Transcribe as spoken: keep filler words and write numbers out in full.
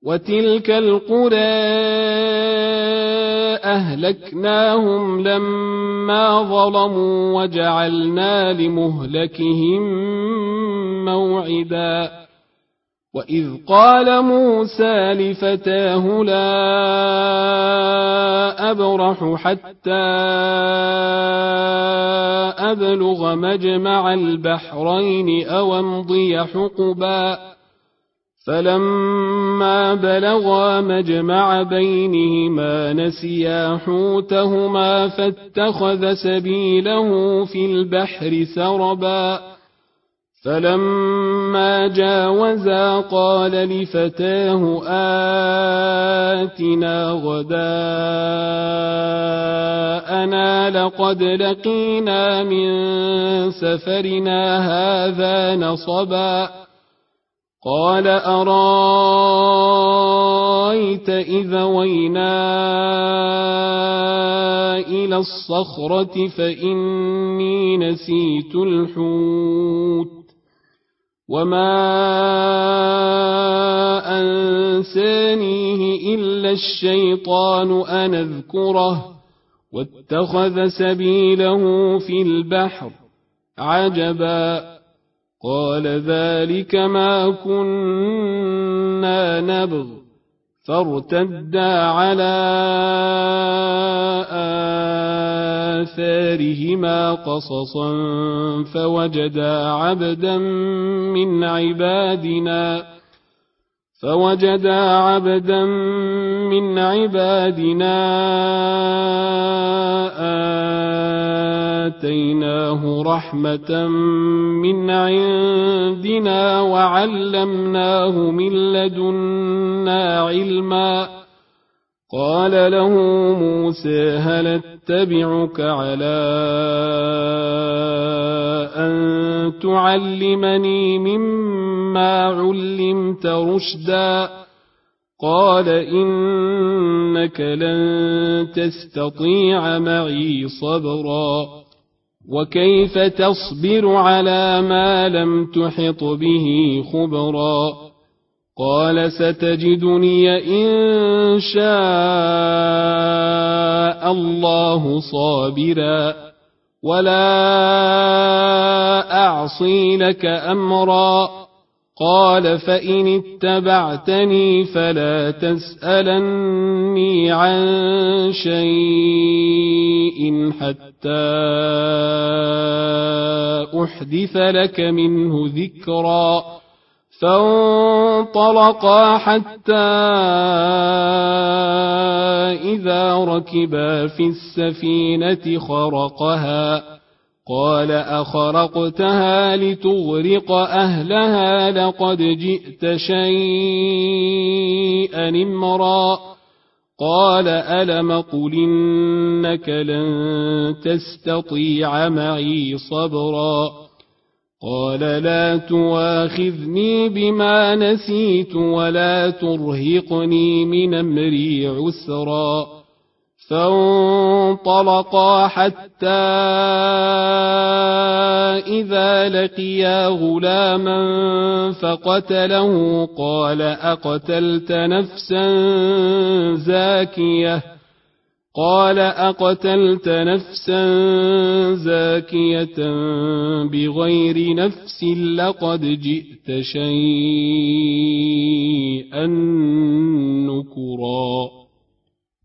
وتلك القرى أهلكناهم لما ظلموا وجعلنا لمهلكهم موعدا وإذ قال موسى لفتاه لا أبرح حتى أبلغ مجمع البحرين أو أمضي حقبا فلما بلغا مجمع بينهما نسيا حوتهما فاتخذ سبيله في البحر سربا فلما جاوزا قال لفتاه آتنا غداءنا لقد لقينا من سفرنا هذا نصبا قال أرايت إذا وينا إلى الصخرة فإني نسيت الحوت وما أنسانيه إلا الشيطان أن أذكره واتخذ سبيله في البحر عجبا قال ذلك ما كنا نبغ فارتدا على آثارهما قصصا فوجدا عبدا من عبادنا فوجدا عبدا من عبادنا آتيناه رحمة من عندنا وعلمناه من لدنا علما قال له موسى هل اتبعك على أن تعلمني مما علمت رشدا قال إنك لن تستطيع معي صبرا وكيف تصبر على ما لم تحط به خبرا قال ستجدني إن شاء الله صابرا ولا أعصي لك أمرا قال فإن اتبعتني فلا تسألني عن شيء حتى أحدث لك منه ذكرا فانطلقا حتى إذا ركبا في السفينة خرقها قال أخرقتها لتغرق أهلها لقد جئت شيئا إمرا قال ألم قل إنك لن تستطيع معي صبرا قال لا تواخذني بما نسيت ولا ترهقني من أمري عسرا فانطلقا حتى إذا لقيا غلاما فقتله قال أقتلت نفسا زاكية قال أقتلت نفسا زاكية بغير نفس لقد جئت شيئا